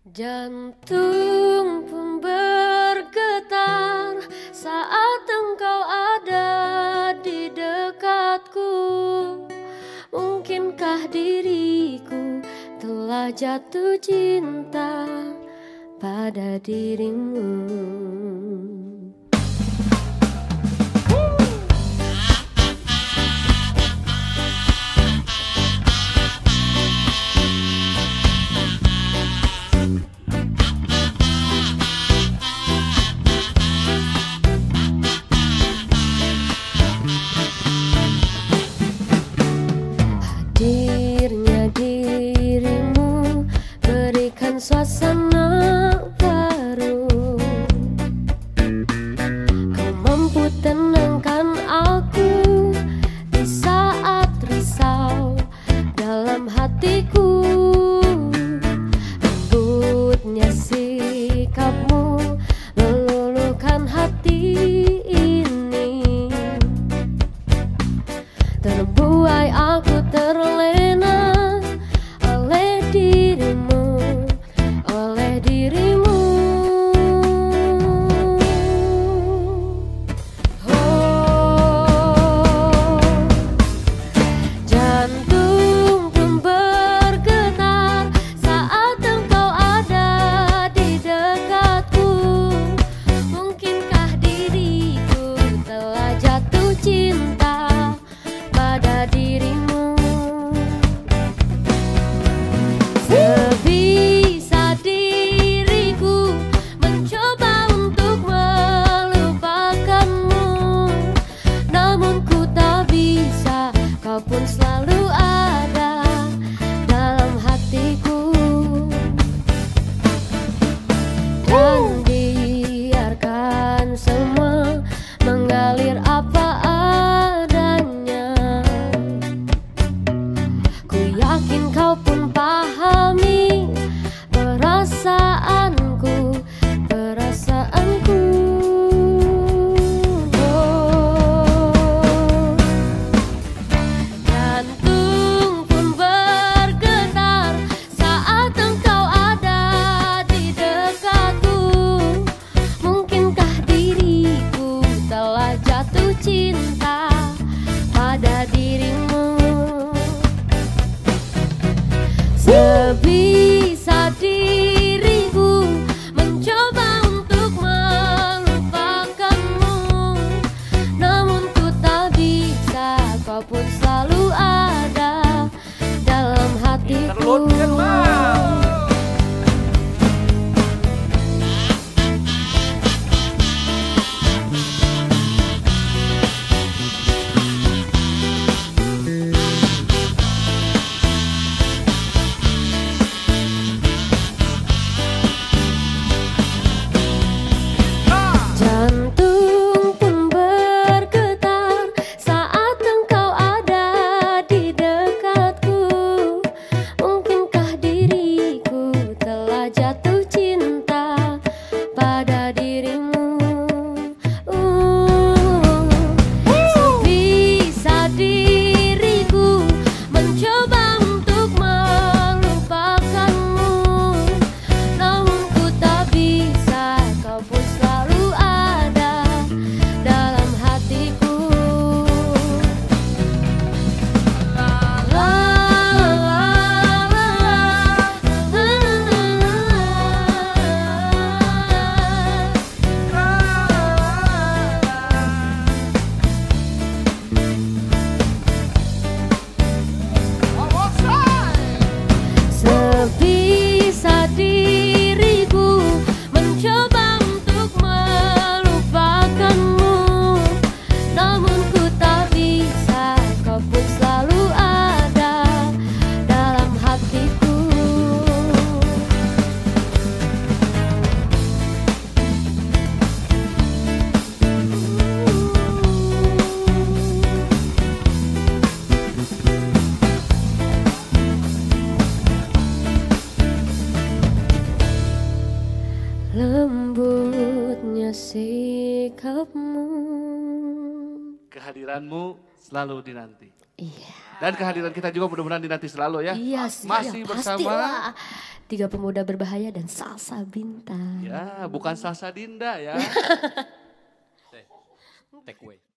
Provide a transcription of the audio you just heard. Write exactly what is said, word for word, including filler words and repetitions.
Jantung pun bergetar saat engkau ada di dekatku. Mungkinkah diriku telah jatuh cinta pada dirimu? Hadirnya dirimu berikan suasana baru. Kau mampu tenangkan aku di saat risau dalam hatiku. Lembutnya sikapmu meluluhkan hati ini. Terbuai aku terlena oleh dirimu, oleh dirimu. Oh, jantung pun bergetar saat engkau ada di dekatku. Mungkinkah diriku telah jatuh cinta pada dirimu? Sebisa diriku mencoba untuk melupakanmu, namun ku tak bisa. Kau pun selalu ada dalam hatiku. Dan biarkan semua mengalir apa adanya. Ku yakin kau pun pahami perasaanku, perasaanku. Oh, jantung pun bergetar saat engkau ada di dekatku. Mungkinkah diriku telah jatuh cinta pada dirimu? Sebisa diriku mencoba untuk melupakanmu, namun ku tak bisa. Kau pun selalu ada dalam hatiku. Jantung pun bergetar saat engkau ada di dekatku. Mungkinkah diriku telah jatuh cinta pada dirimu? Uh, sebisa diriku mencoba untuk melupakanmu, namun ku tak bisa. Kau pun selalu ada dalam hatiku. La la la la Sebisa diriku mencoba untuk melupakanmu, namun ku tak bisa. Kau pun selalu ada dalam hatiku. Lembutnya sikapmu. Kehadiranmu selalu dinanti. Iya. Dan kehadiran kita juga mudah-mudahan dinanti selalu ya. Iya sih. Masih ya, bersama. pastilah. Tiga pemuda berbahaya dan Salsa Bintang. Ya bukan Salsa Dinda ya. Take away.